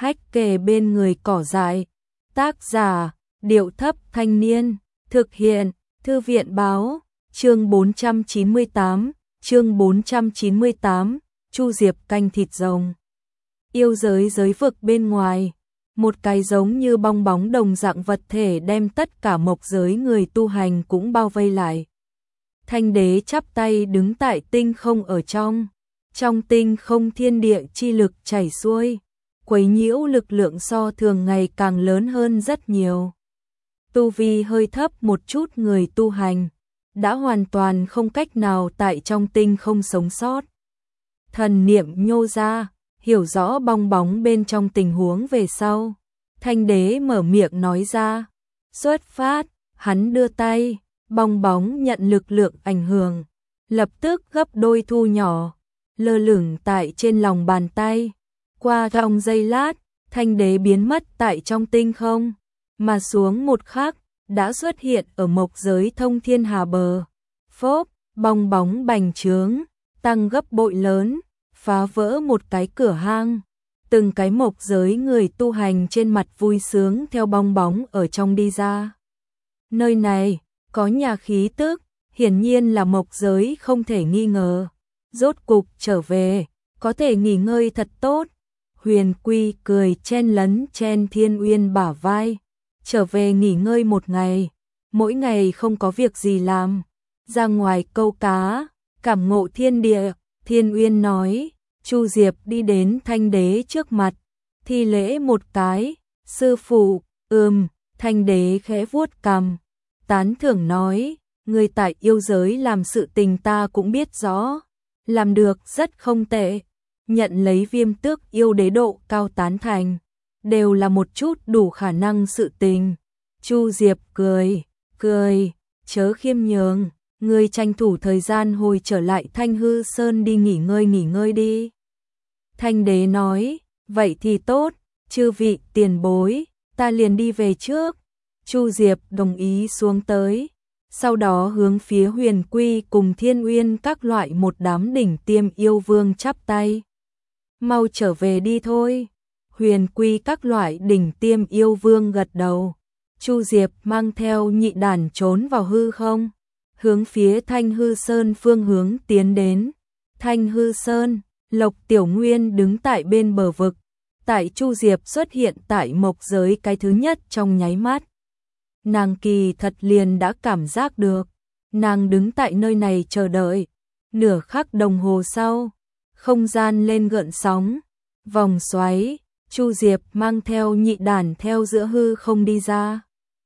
hách kề bên người cỏ dại. Tác giả, Điệu Thấp Thanh Niên, thực hiện, Thư viện Báo, chương 498, Chu Diệp canh thịt rồng. Yêu giới giới vực bên ngoài, một cái giống như bong bóng đồng dạng vật thể đem tất cả mộc giới người tu hành cũng bao vây lại. Thanh đế chắp tay đứng tại tinh không ở trong tinh không thiên địa chi lực chảy xuôi, quấy nhiễu lực lượng so thường ngày càng lớn hơn rất nhiều. Tu vi hơi thấp một chút người tu hành, đã hoàn toàn không cách nào tại trong tinh không sống sót. Thần niệm nhô ra, hiểu rõ bong bóng bên trong tình huống về sau. Thanh đế mở miệng nói ra, xuất phát, hắn đưa tay, bong bóng nhận lực lượng ảnh hưởng, lập tức gấp đôi thu nhỏ, lơ lửng tại trên lòng bàn tay. Qua trong giây lát, thanh đế biến mất tại trong tinh không, mà xuống một khắc, đã xuất hiện ở mộc giới thông thiên hà bờ. Phốp, bong bóng bành trướng, tăng gấp bội lớn, phá vỡ một cái cửa hang. Từng cái mộc giới người tu hành trên mặt vui sướng theo bong bóng ở trong đi ra. Nơi này, có nhà khí tức, hiển nhiên là mộc giới không thể nghi ngờ. Rốt cục trở về, có thể nghỉ ngơi thật tốt. Huyền Quy cười chen lấn chen Thiên Uyên bả vai. Trở về nghỉ ngơi một ngày, mỗi ngày không có việc gì làm. Ra ngoài câu cá, cảm ngộ thiên địa. Thiên Uyên nói. Chu Diệp đi đến thanh đế trước mặt, thi lễ một cái, sư phụ, thanh đế khẽ vuốt cằm, tán thưởng nói, người tại yêu giới làm sự tình ta cũng biết rõ, làm được rất không tệ, nhận lấy Viêm Tước yêu đế độ cao tán thành, đều là một chút đủ khả năng sự tình. Chu Diệp cười, chớ khiêm nhường. Ngươi tranh thủ thời gian hồi trở lại Thanh Hư Sơn đi nghỉ ngơi đi. Thanh đế nói, vậy thì tốt, chư vị tiền bối, ta liền đi về trước. Chu Diệp đồng ý xuống tới, sau đó hướng phía Huyền Quy cùng Thiên Uyên các loại một đám đỉnh tiêm yêu vương chắp tay. Mau trở về đi thôi. Huyền Quy các loại đỉnh tiêm yêu vương gật đầu. Chu Diệp mang theo nhị đàn trốn vào hư không, hướng phía Thanh Hư Sơn phương hướng tiến đến. Thanh Hư Sơn, Lộc Tiểu Nguyên đứng tại bên bờ vực, tại Chu Diệp xuất hiện tại mộc giới cái thứ nhất trong nháy mắt. Nàng kỳ thật liền đã cảm giác được, nàng đứng tại nơi này chờ đợi, nửa khắc đồng hồ sau, không gian lên gợn sóng, vòng xoáy, Chu Diệp mang theo nhị đàn theo giữa hư không đi ra.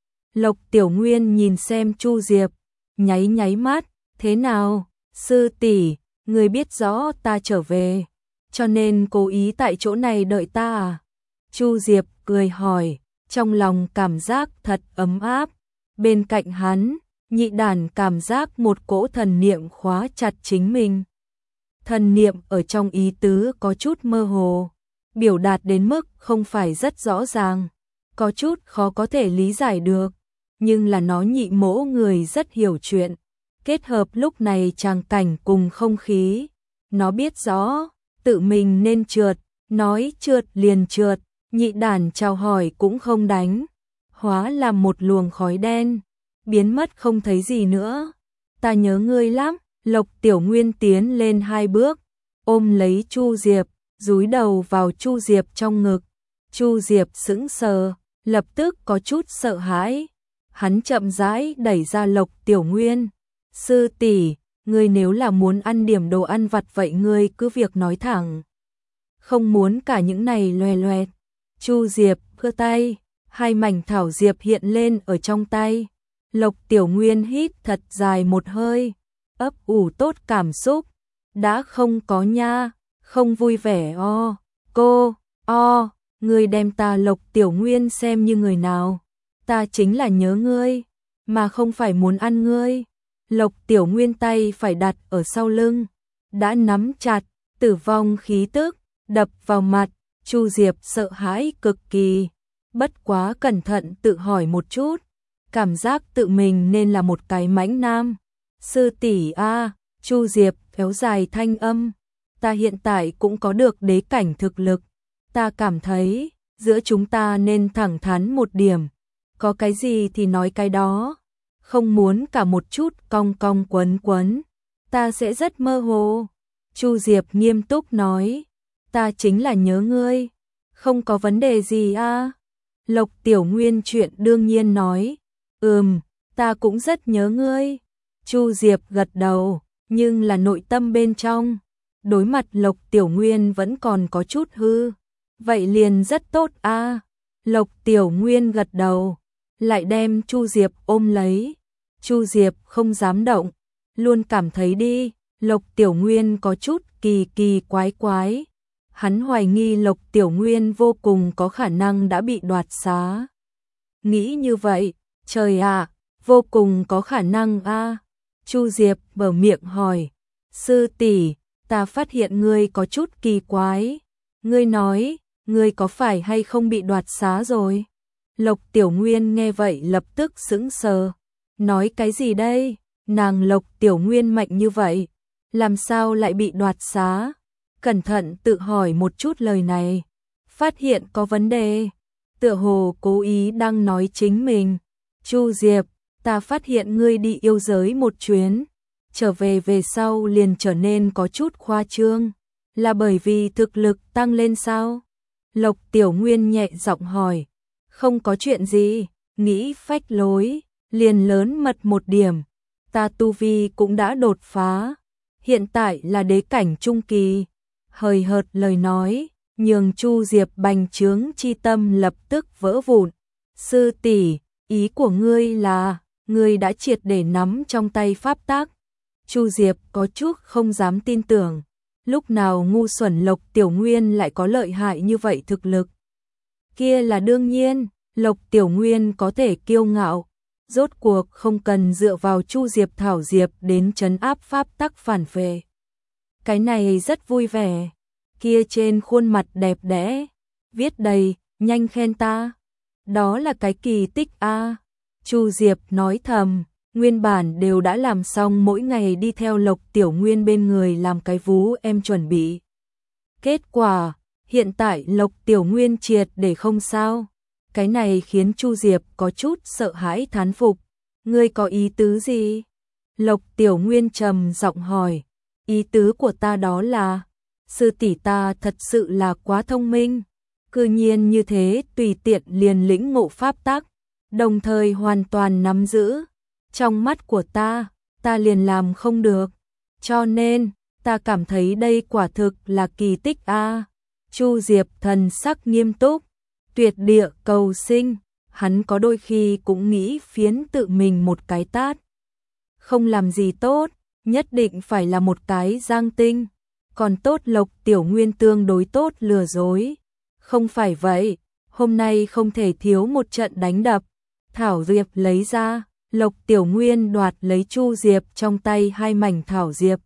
Lộc Tiểu Nguyên nhìn xem Chu Diệp, nháy mắt, thế nào, sư tỷ, người biết rõ ta trở về, cho nên cố ý tại chỗ này đợi ta à? Chu Diệp cười hỏi, trong lòng cảm giác thật ấm áp. Bên cạnh hắn, nhị đàn cảm giác một cỗ thần niệm khóa chặt chính mình. Thần niệm ở trong ý tứ có chút mơ hồ, biểu đạt đến mức không phải rất rõ ràng, có chút khó có thể lý giải được, nhưng là nó nhị mỗ người rất hiểu chuyện. Kết hợp lúc này tràng cảnh cùng không khí, nó biết rõ, tự mình nên trượt, nói trượt liền trượt, nhị đàn chào hỏi cũng không đánh, hóa làm một luồng khói đen, biến mất không thấy gì nữa. Ta nhớ ngươi lắm. Lộc Tiểu Nguyên tiến lên 2 bước, ôm lấy Chu Diệp, dúi đầu vào Chu Diệp trong ngực. Chu Diệp sững sờ, lập tức có chút sợ hãi. Hắn chậm rãi đẩy ra Lộc Tiểu Nguyên. Sư tỷ, ngươi nếu là muốn ăn điểm đồ ăn vặt vậy ngươi cứ việc nói thẳng. Không muốn cả những này loè loẹt. Chu Diệp khơ tay, 2 mảnh thảo diệp hiện lên ở trong tay. Lộc Tiểu Nguyên hít thật dài một hơi, ấp ủ tốt cảm xúc. Đã không có nha, không vui vẻ ngươi đem ta Lộc Tiểu Nguyên xem như người nào? Ta chính là nhớ ngươi, mà không phải muốn ăn ngươi. Lộc Tiểu Nguyên tay phải đặt ở sau lưng, đã nắm chặt, tử vong khí tức đập vào mặt. Chu Diệp sợ hãi cực kỳ, bất quá cẩn thận tự hỏi một chút, cảm giác tự mình nên là một cái mãnh nam. Sư tỷ a, Chu Diệp kéo dài thanh âm, ta hiện tại cũng có được đế cảnh thực lực, ta cảm thấy giữa chúng ta nên thẳng thắn một điểm, có cái gì thì nói cái đó, không muốn cả một chút cong cong quấn quấn, ta sẽ rất mơ hồ. Chu Diệp nghiêm túc nói, ta chính là nhớ ngươi, không có vấn đề gì a. Lộc Tiểu Nguyên chuyện đương nhiên nói, ta cũng rất nhớ ngươi. Chu Diệp gật đầu, nhưng là nội tâm bên trong, đối mặt Lộc Tiểu Nguyên vẫn còn có chút hư. Vậy liền rất tốt a. Lộc Tiểu Nguyên gật đầu, lại đem Chu Diệp ôm lấy. Chu Diệp không dám động, luôn cảm thấy đi, Lộc Tiểu Nguyên có chút kỳ kỳ quái quái. Hắn hoài nghi Lộc Tiểu Nguyên vô cùng có khả năng đã bị đoạt xá. Nghĩ như vậy, trời ạ, vô cùng có khả năng a. Chu Diệp mở miệng hỏi, sư tỷ, ta phát hiện ngươi có chút kỳ quái. Ngươi nói, ngươi có phải hay không bị đoạt xá rồi? Lộc Tiểu Nguyên nghe vậy lập tức sững sờ. Nói cái gì đây? Nàng Lộc Tiểu Nguyên mạnh như vậy, làm sao lại bị đoạt xá? Cẩn thận tự hỏi một chút lời này, phát hiện có vấn đề, tựa hồ cố ý đang nói chính mình. Chu Diệp, ta phát hiện ngươi đi yêu giới một chuyến, trở về sau liền trở nên có chút khoa trương, là bởi vì thực lực tăng lên sao? Lộc Tiểu Nguyên nhẹ giọng hỏi, không có chuyện gì, nghĩ phách lối, liền lớn mật một điểm, ta tu vi cũng đã đột phá, hiện tại là đế cảnh trung kỳ. Hời hợt lời nói, nhường Chu Diệp bành trướng chi tâm lập tức vỡ vụn. Sư tỷ, ý của ngươi là, ngươi đã triệt để nắm trong tay pháp tắc. Chu Diệp có chút không dám tin tưởng, lúc nào ngu xuẩn Lộc Tiểu Nguyên lại có lợi hại như vậy thực lực. Kia là đương nhiên, Lộc Tiểu Nguyên có thể kiêu ngạo, rốt cuộc không cần dựa vào Chu Diệp Thảo Diệp đến trấn áp pháp tắc phản phệ. Cái này rất vui vẻ, kia trên khuôn mặt đẹp đẽ, viết đầy, nhanh khen ta. Đó là cái kỳ tích a. Chu Diệp nói thầm, nguyên bản đều đã làm xong mỗi ngày đi theo Lộc Tiểu Nguyên bên người làm cái vú em chuẩn bị. Kết quả, hiện tại Lộc Tiểu Nguyên triệt để không sao. Cái này khiến Chu Diệp có chút sợ hãi thán phục. Ngươi có ý tứ gì? Lộc Tiểu Nguyên trầm giọng hỏi. Ý tứ của ta đó là, sư tỷ ta thật sự là quá thông minh, cư nhiên như thế tùy tiện liền lĩnh ngộ pháp tắc, đồng thời hoàn toàn nắm giữ. Trong mắt của ta liền làm không được, cho nên ta cảm thấy đây quả thực là kỳ tích a. Chu Diệp thần sắc nghiêm túc, tuyệt địa cầu sinh, hắn có đôi khi cũng nghĩ phiến tự mình một cái tát. Không làm gì tốt, nhất định phải là một cái giang tinh, còn tốt Lộc Tiểu Nguyên tương đối tốt lừa dối. Không phải vậy, hôm nay không thể thiếu một trận đánh đập. Thảo Diệp lấy ra, Lộc Tiểu Nguyên đoạt lấy Chu Diệp trong tay hai mảnh thảo diệp.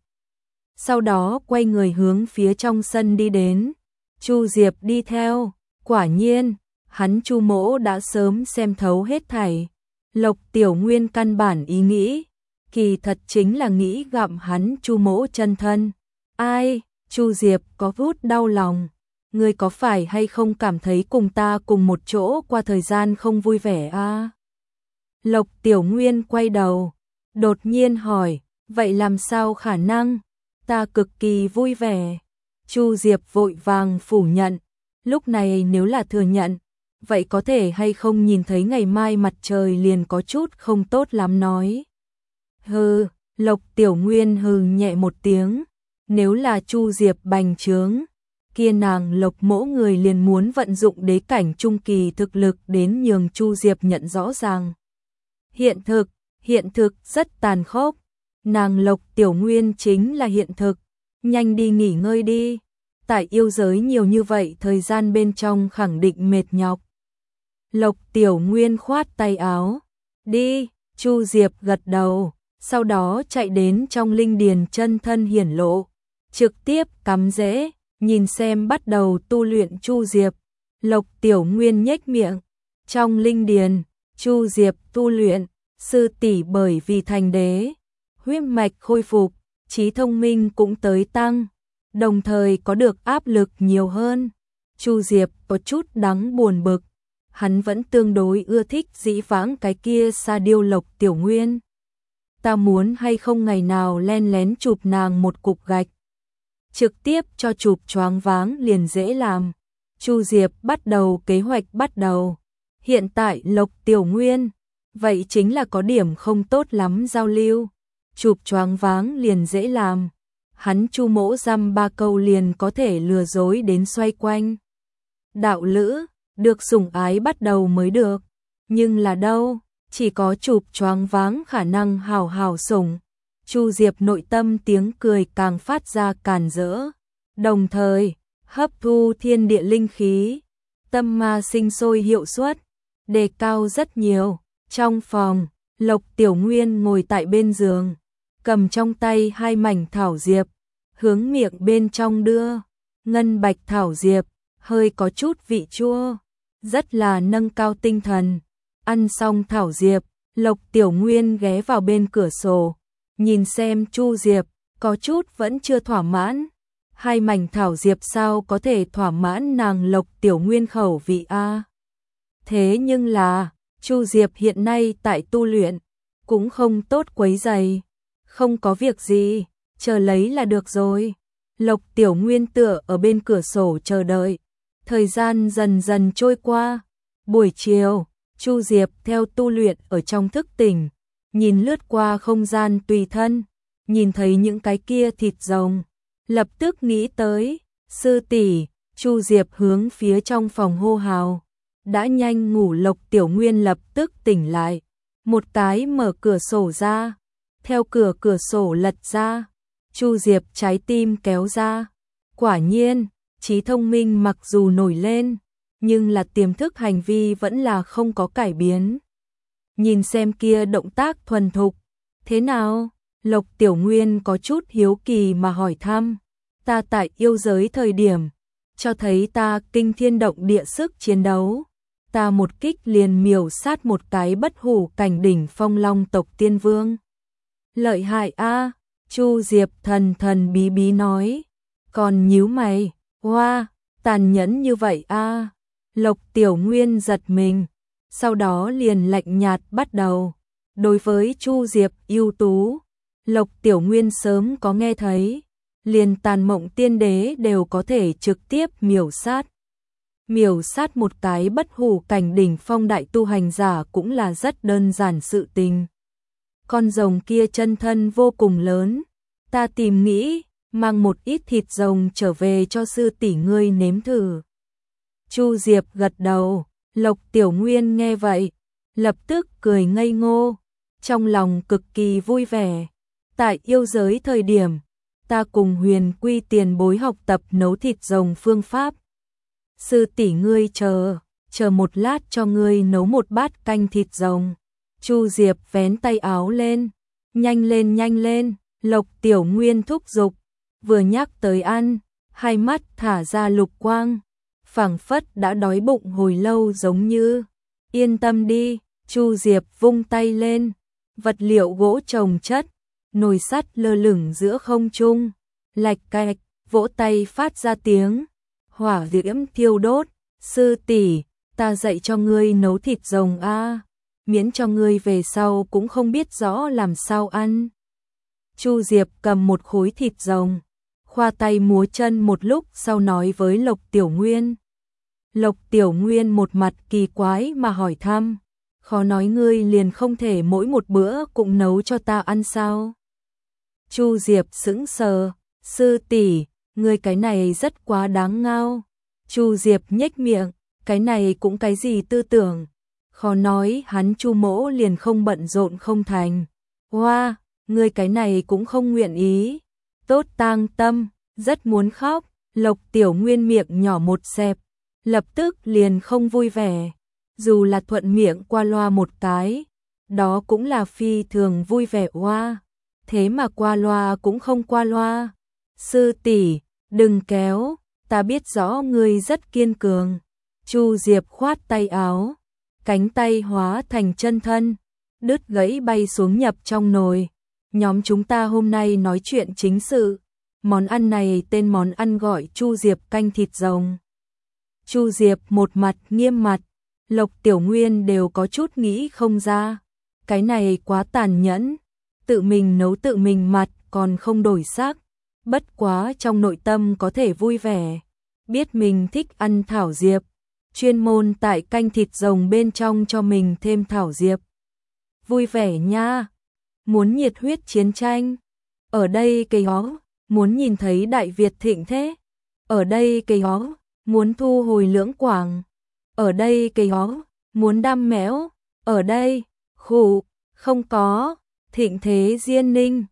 Sau đó quay người hướng phía trong sân đi đến. Chu Diệp đi theo, quả nhiên, hắn Chu Mỗ đã sớm xem thấu hết thảy. Lộc Tiểu Nguyên căn bản ý nghĩ, kỳ thật chính là nghĩ gặm hắn Chu Mỗ chân thân. Ai, Chu Diệp có chút đau lòng. Ngươi có phải hay không cảm thấy cùng ta cùng một chỗ qua thời gian không vui vẻ a? Lộc Tiểu Nguyên quay đầu, đột nhiên hỏi, vậy làm sao khả năng? Ta cực kỳ vui vẻ. Chu Diệp vội vàng phủ nhận, lúc này nếu là thừa nhận, vậy có thể hay không nhìn thấy ngày mai mặt trời liền có chút không tốt lắm nói. Hừ, Lộc Tiểu Nguyên hừ nhẹ một tiếng, nếu là Chu Diệp bành trướng, kia nàng Lộc Mỗ người liền muốn vận dụng đế cảnh trung kỳ thực lực đến nhường Chu Diệp nhận rõ ràng. Hiện thực rất tàn khốc, nàng Lộc Tiểu Nguyên chính là hiện thực, nhanh đi nghỉ ngơi đi, tại yêu giới nhiều như vậy thời gian bên trong khẳng định mệt nhọc. Lộc Tiểu Nguyên khoát tay áo, đi, Chu Diệp gật đầu, sau đó chạy đến trong linh điền chân thân hiển lộ, trực tiếp cắm rễ, nhìn xem bắt đầu tu luyện Chu Diệp. Lộc Tiểu Nguyên nhếch miệng, trong linh điền, Chu Diệp tu luyện, sư tỷ bởi vì thành đế, huyết mạch khôi phục, trí thông minh cũng tới tăng, đồng thời có được áp lực nhiều hơn. Chu Diệp có chút đáng buồn bực, hắn vẫn tương đối ưa thích dĩ vãng cái kia Sa Điêu Lộc Tiểu Nguyên. Ta muốn hay không ngày nào len lén chụp nàng một cục gạch, trực tiếp cho chụp choáng váng liền dễ làm. Chu Diệp bắt đầu kế hoạch bắt đầu. Hiện tại Lộc Tiểu Nguyên, vậy chính là có điểm không tốt lắm giao lưu. Chụp choáng váng liền dễ làm. Hắn Chu Mỗ dăm ba câu liền có thể lừa dối đến xoay quanh. Đạo lữ, được sủng ái bắt đầu mới được. Nhưng là đâu, chỉ có chụp choáng váng khả năng hào hào sủng. Chu Diệp nội tâm tiếng cười càng phát ra càn rỡ. Đồng thời, hấp thu thiên địa linh khí, tâm ma sinh sôi hiệu suất đề cao rất nhiều. Trong phòng, Lộc Tiểu Nguyên ngồi tại bên giường, cầm trong tay hai mảnh thảo diệp, hướng miệng bên trong đưa. Ngân bạch thảo diệp, hơi có chút vị chua, rất là nâng cao tinh thần. Ăn xong thảo diệp, Lộc Tiểu Nguyên ghé vào bên cửa sổ, nhìn xem Chu Diệp, có chút vẫn chưa thỏa mãn. Hai mảnh thảo diệp sao có thể thỏa mãn nàng Lộc Tiểu Nguyên khẩu vị a? Thế nhưng là, Chu Diệp hiện nay tại tu luyện, cũng không tốt quấy rầy. Không có việc gì, chờ lấy là được rồi. Lộc Tiểu Nguyên tựa ở bên cửa sổ chờ đợi. Thời gian dần dần trôi qua. Buổi chiều, Chu Diệp theo tu luyện ở trong thức tỉnh, nhìn lướt qua không gian tùy thân, nhìn thấy những cái kia thịt rồng, lập tức nghĩ tới, sư tỷ. Chu Diệp hướng phía trong phòng hô hào. Đã nhanh ngủ Lộc Tiểu Nguyên lập tức tỉnh lại, một cái mở cửa sổ ra, theo cửa sổ lật ra, Chu Diệp trái tim kéo ra. Quả nhiên, trí thông minh mặc dù nổi lên, nhưng là tiềm thức hành vi vẫn là không có cải biến. Nhìn xem kia động tác thuần thục, thế nào? Lộc Tiểu Nguyên có chút hiếu kỳ mà hỏi thăm. Ta tại yêu giới thời điểm, cho thấy ta kinh thiên động địa sức chiến đấu. Ta một kích liền miểu sát một cái bất hủ cảnh đỉnh phong long tộc tiên vương. Lợi hại a, Chu Diệp thần thần bí bí nói. Còn nhíu mày, hoa, tàn nhẫn như vậy a. Lộc Tiểu Nguyên giật mình, sau đó liền lạnh nhạt bắt đầu. Đối với Chu Diệp ưu tú, Lộc Tiểu Nguyên sớm có nghe thấy, liền Tàn Mộng Tiên Đế đều có thể trực tiếp miểu sát. Miểu sát một cái bất hủ cảnh đỉnh phong đại tu hành giả cũng là rất đơn giản sự tình. Con rồng kia chân thân vô cùng lớn, ta tìm nghĩ, mang một ít thịt rồng trở về cho sư tỷ ngươi nếm thử. Chu Diệp gật đầu, Lộc Tiểu Nguyên nghe vậy, lập tức cười ngây ngô, trong lòng cực kỳ vui vẻ. Tại yêu giới thời điểm, ta cùng Huyền Quy tiền bối học tập nấu thịt rồng phương pháp. Sư tỷ ngươi chờ một lát cho ngươi nấu một bát canh thịt rồng. Chu Diệp vén tay áo lên, nhanh lên, Lộc Tiểu Nguyên thúc giục, vừa nhắc tới ăn, hai mắt thả ra lục quang, phảng phất đã đói bụng hồi lâu giống như. Yên tâm đi, Chu Diệp vung tay lên, vật liệu gỗ chồng chất, nồi sắt lơ lửng giữa không trung, lạch cạch, vỗ tay phát ra tiếng, hỏa diễm thiêu đốt. Sư tỷ, ta dạy cho ngươi nấu thịt rồng a, miễn cho ngươi về sau cũng không biết rõ làm sao ăn. Chu Diệp cầm một khối thịt rồng, khoa tay múa chân một lúc sau nói với Lộc Tiểu Nguyên. Lộc Tiểu Nguyên một mặt kỳ quái mà hỏi thăm, khó nói ngươi liền không thể mỗi một bữa cũng nấu cho ta ăn sao? Chu Diệp sững sờ, sư tỷ, ngươi cái này rất quá đáng ngao. Chu Diệp nhếch miệng, cái này cũng cái gì tư tưởng, khó nói hắn Chu mỗ liền không bận rộn không thành. Hoa, ngươi cái này cũng không nguyện ý. Tốt tang tâm, rất muốn khóc. Lộc Tiểu Nguyên miệng nhỏ một xẹp, lập tức liền không vui vẻ. Dù là thuận miệng qua loa một cái, đó cũng là phi thường vui vẻ hoa. Thế mà qua loa cũng không qua loa. Sư tỷ, đừng kéo, ta biết rõ ngươi rất kiên cường. Chu Diệp khoát tay áo, cánh tay hóa thành chân thân, đứt gãy bay xuống nhập trong nồi. Nhóm chúng ta hôm nay nói chuyện chính sự. Món ăn này tên món ăn gọi Chu Diệp canh thịt rồng. Chu Diệp một mặt nghiêm mặt, Lộc Tiểu Nguyên đều có chút nghĩ không ra. Cái này quá tàn nhẫn, tự mình nấu tự mình mặt còn không đổi sắc. Bất quá trong nội tâm có thể vui vẻ, biết mình thích ăn thảo diệp, chuyên môn tại canh thịt rồng bên trong cho mình thêm thảo diệp. Vui vẻ nha, muốn nhiệt huyết chiến tranh, ở đây cây hó, muốn nhìn thấy Đại Việt thịnh thế, ở đây cây hó, muốn thu hồi Lưỡng Quảng, ở đây cây hó, muốn đam mẽo, ở đây, khụ, không có, thịnh thế Diên Ninh.